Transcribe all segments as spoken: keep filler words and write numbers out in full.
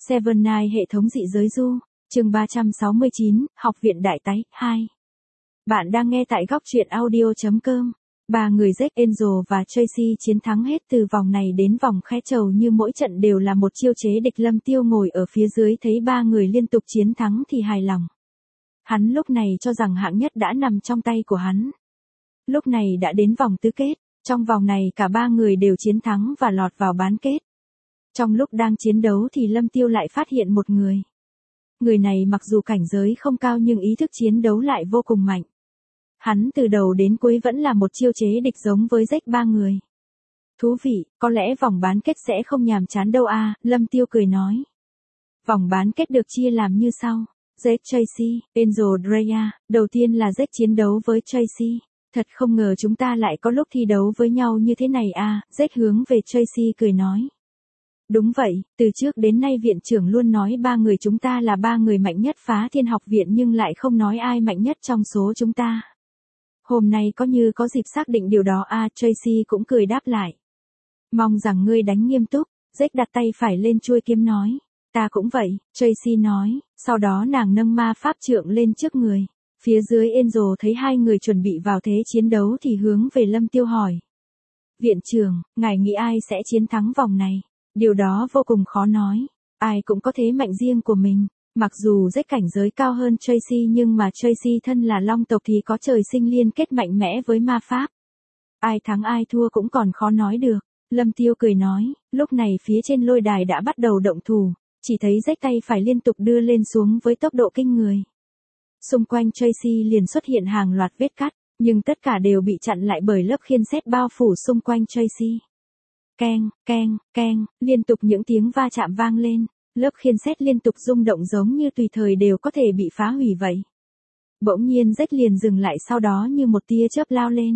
Seven Nine hệ thống dị giới du, chương ba trăm sáu mươi chín, Học viện Đại Tái, hai. Bạn đang nghe tại góc truyện audio chấm com. Ba người Jack, Angel và Tracy chiến thắng hết từ vòng này đến vòng khe trầu như mỗi trận đều là một chiêu chế địch. Lâm Tiêu ngồi ở phía dưới thấy ba người liên tục chiến thắng thì hài lòng. Hắn lúc này cho rằng hạng nhất đã nằm trong tay của hắn. Lúc này đã đến vòng tứ kết, trong vòng này cả ba người đều chiến thắng và lọt vào bán kết. Trong lúc đang chiến đấu thì Lâm Tiêu lại phát hiện một người. Người này mặc dù cảnh giới không cao nhưng ý thức chiến đấu lại vô cùng mạnh. Hắn từ đầu đến cuối vẫn là một chiêu chế địch giống với Jack ba người. Thú vị, có lẽ vòng bán kết sẽ không nhàm chán đâu à, Lâm Tiêu cười nói. Vòng bán kết được chia làm như sau. Jack, Tracy, Angel, Drea, đầu tiên là Jack chiến đấu với Tracy. Thật không ngờ chúng ta lại có lúc thi đấu với nhau như thế này à, Jack hướng về Tracy cười nói. Đúng vậy, từ trước đến nay viện trưởng luôn nói ba người chúng ta là ba người mạnh nhất phá thiên học viện nhưng lại không nói ai mạnh nhất trong số chúng ta. Hôm nay có như có dịp xác định điều đó à, Tracy cũng cười đáp lại. Mong rằng ngươi đánh nghiêm túc, Jack đặt tay phải lên chuôi kiếm nói. Ta cũng vậy, Tracy nói, sau đó nàng nâng ma pháp trượng lên trước người. Phía dưới Angel thấy hai người chuẩn bị vào thế chiến đấu thì hướng về Lâm Tiêu hỏi. Viện trưởng, ngài nghĩ ai sẽ chiến thắng vòng này? Điều đó vô cùng khó nói, ai cũng có thế mạnh riêng của mình. Mặc dù Jack cảnh giới cao hơn Tracy nhưng mà Tracy thân là long tộc thì có trời sinh liên kết mạnh mẽ với ma pháp. Ai thắng ai thua cũng còn khó nói được. Lâm Tiêu cười nói, lúc này phía trên lôi đài đã bắt đầu động thủ, chỉ thấy Jack tay phải liên tục đưa lên xuống với tốc độ kinh người. Xung quanh Tracy liền xuất hiện hàng loạt vết cắt, nhưng tất cả đều bị chặn lại bởi lớp khiên sét bao phủ xung quanh Tracy. Keng, keng, keng, liên tục những tiếng va chạm vang lên, lớp khiên sét liên tục rung động giống như tùy thời đều có thể bị phá hủy vậy. Bỗng nhiên Jack liền dừng lại sau đó như một tia chớp lao lên.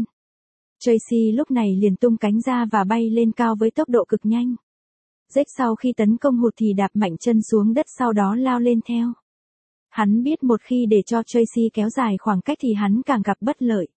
Tracy lúc này liền tung cánh ra và bay lên cao với tốc độ cực nhanh. Jack sau khi tấn công hụt thì đạp mạnh chân xuống đất sau đó lao lên theo. Hắn biết một khi để cho Tracy kéo dài khoảng cách thì hắn càng gặp bất lợi.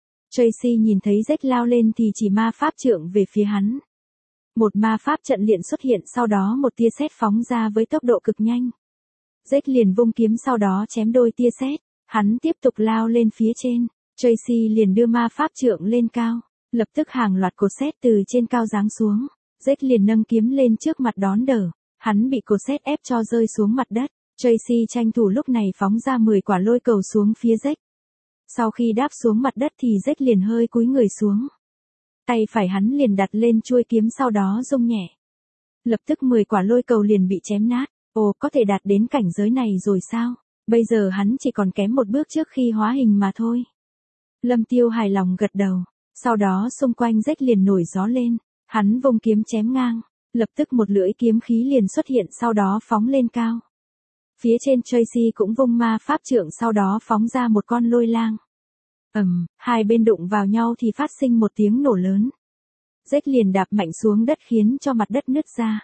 Tracy nhìn thấy Jack lao lên thì chỉ ma pháp trượng về phía hắn. Một ma pháp trận liền xuất hiện sau đó một tia sét phóng ra với tốc độ cực nhanh. Jack liền vung kiếm sau đó chém đôi tia sét, hắn tiếp tục lao lên phía trên, Tracy liền đưa ma pháp trượng lên cao, lập tức hàng loạt cột sét từ trên cao giáng xuống, Jack liền nâng kiếm lên trước mặt đón đỡ, hắn bị cột sét ép cho rơi xuống mặt đất, Tracy tranh thủ lúc này phóng ra mười quả lôi cầu xuống phía Jack. Sau khi đáp xuống mặt đất thì Jack liền hơi cúi người xuống. Tay phải hắn liền đặt lên chuôi kiếm sau đó rung nhẹ. Lập tức mười quả lôi cầu liền bị chém nát. Ồ, có thể đạt đến cảnh giới này rồi sao? Bây giờ hắn chỉ còn kém một bước trước khi hóa hình mà thôi. Lâm Tiêu hài lòng gật đầu. Sau đó xung quanh Jack liền nổi gió lên. Hắn vung kiếm chém ngang. Lập tức một lưỡi kiếm khí liền xuất hiện sau đó phóng lên cao. Phía trên Tracy cũng vung ma pháp trượng sau đó phóng ra một con lôi lang. Ầm, um, hai bên đụng vào nhau thì phát sinh một tiếng nổ lớn. Jack liền đạp mạnh xuống đất khiến cho mặt đất nứt ra.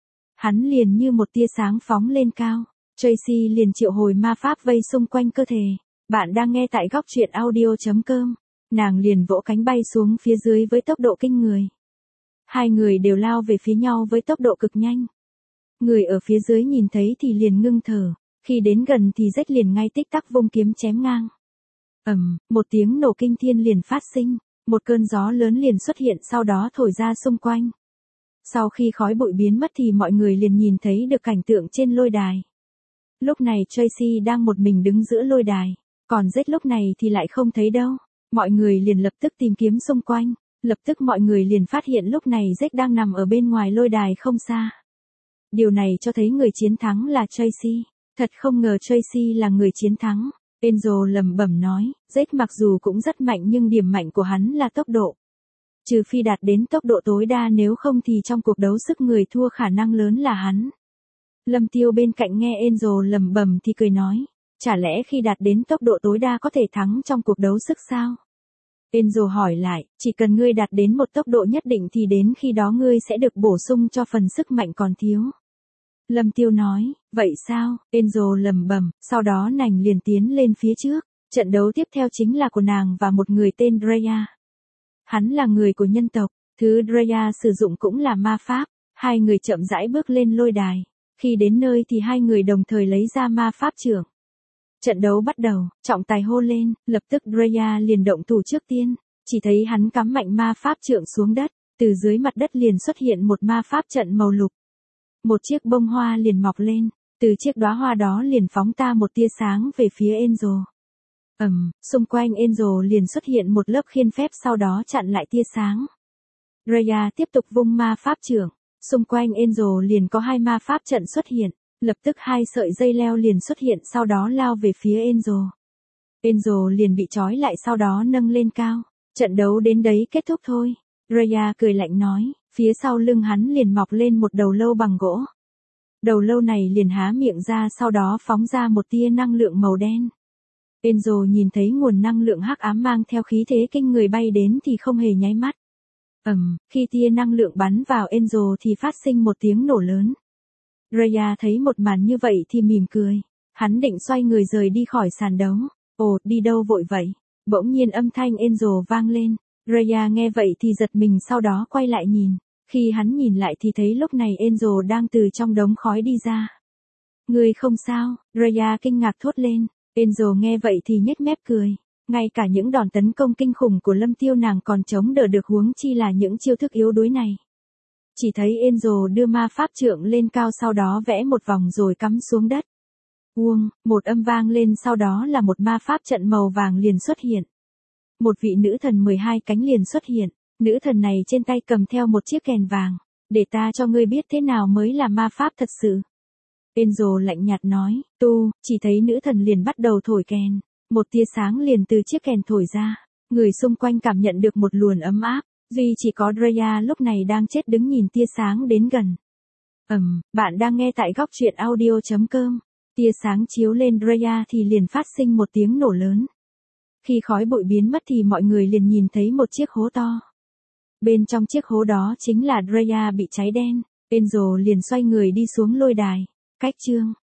Hắn liền như một tia sáng phóng lên cao. Tracy liền triệu hồi ma pháp vây xung quanh cơ thể. Bạn đang nghe tại góc truyện audio chấm com. Nàng liền vỗ cánh bay xuống phía dưới với tốc độ kinh người. Hai người đều lao về phía nhau với tốc độ cực nhanh. Người ở phía dưới nhìn thấy thì liền ngưng thở. Khi đến gần thì Jack liền ngay tích tắc vung kiếm chém ngang. Ầm, um, một tiếng nổ kinh thiên liền phát sinh, một cơn gió lớn liền xuất hiện sau đó thổi ra xung quanh. Sau khi khói bụi biến mất thì mọi người liền nhìn thấy được cảnh tượng trên lôi đài. Lúc này Tracy đang một mình đứng giữa lôi đài, còn Jack lúc này thì lại không thấy đâu. Mọi người liền lập tức tìm kiếm xung quanh, lập tức mọi người liền phát hiện lúc này Jack đang nằm ở bên ngoài lôi đài không xa. Điều này cho thấy người chiến thắng là Tracy. Thật không ngờ Tracy là người chiến thắng. Angel lẩm bẩm nói, Jack mặc dù cũng rất mạnh nhưng điểm mạnh của hắn là tốc độ. Trừ phi đạt đến tốc độ tối đa nếu không thì trong cuộc đấu sức người thua khả năng lớn là hắn. Lâm Tiêu bên cạnh nghe Angel lẩm bẩm thì cười nói, chả lẽ khi đạt đến tốc độ tối đa có thể thắng trong cuộc đấu sức sao? Angel hỏi lại, chỉ cần ngươi đạt đến một tốc độ nhất định thì đến khi đó ngươi sẽ được bổ sung cho phần sức mạnh còn thiếu. Lâm Tiêu nói, vậy sao? Angel lẩm bẩm, sau đó nàng liền tiến lên phía trước. Trận đấu tiếp theo chính là của nàng và một người tên Drea. Hắn là người của nhân tộc, thứ Drea sử dụng cũng là ma pháp. Hai người chậm rãi bước lên lôi đài. Khi đến nơi thì hai người đồng thời lấy ra ma pháp trượng. Trận đấu bắt đầu, trọng tài hô lên, lập tức Drea liền động thủ trước tiên, chỉ thấy hắn cắm mạnh ma pháp trượng xuống đất, từ dưới mặt đất liền xuất hiện một ma pháp trận màu lục. Một chiếc bông hoa liền mọc lên, từ chiếc đóa hoa đó liền phóng ta một tia sáng về phía Angel. Ầm, um, xung quanh Angel liền xuất hiện một lớp khiên phép sau đó chặn lại tia sáng. Drea tiếp tục vung ma pháp trượng, xung quanh Angel liền có hai ma pháp trận xuất hiện, lập tức hai sợi dây leo liền xuất hiện sau đó lao về phía Angel. Angel liền bị trói lại sau đó nâng lên cao, trận đấu đến đấy kết thúc thôi. Drea cười lạnh nói, phía sau lưng hắn liền mọc lên một đầu lâu bằng gỗ. Đầu lâu này liền há miệng ra sau đó phóng ra một tia năng lượng màu đen. Angel nhìn thấy nguồn năng lượng hắc ám mang theo khí thế kinh người bay đến thì không hề nháy mắt. Ầm, um, khi tia năng lượng bắn vào Angel thì phát sinh một tiếng nổ lớn. Drea thấy một màn như vậy thì mỉm cười. Hắn định xoay người rời đi khỏi sàn đấu. Ồ, đi đâu vội vậy? Bỗng nhiên âm thanh Angel vang lên. Drea nghe vậy thì giật mình sau đó quay lại nhìn. Khi hắn nhìn lại thì thấy lúc này Angel đang từ trong đống khói đi ra. Ngươi không sao? Drea kinh ngạc thốt lên. Angel nghe vậy thì nhếch mép cười. Ngay cả những đòn tấn công kinh khủng của Lâm Tiêu nàng còn chống đỡ được huống chi là những chiêu thức yếu đuối này. Chỉ thấy Angel đưa ma pháp trượng lên cao sau đó vẽ một vòng rồi cắm xuống đất. Uông, một âm vang lên sau đó là một ma pháp trận màu vàng liền xuất hiện. Một vị nữ thần mười hai cánh liền xuất hiện, nữ thần này trên tay cầm theo một chiếc kèn vàng, để ta cho ngươi biết thế nào mới là ma pháp thật sự. Angel lạnh nhạt nói, tu, chỉ thấy nữ thần liền bắt đầu thổi kèn, một tia sáng liền từ chiếc kèn thổi ra, người xung quanh cảm nhận được một luồng ấm áp, duy chỉ có Drea lúc này đang chết đứng nhìn tia sáng đến gần. Ầm, um, bạn đang nghe tại góc truyện audio chấm com. Tia sáng chiếu lên Drea thì liền phát sinh một tiếng nổ lớn. Khi khói bụi biến mất thì mọi người liền nhìn thấy một chiếc hố to. Bên trong chiếc hố đó chính là Drea bị cháy đen. Angel liền xoay người đi xuống lôi đài. Cách chương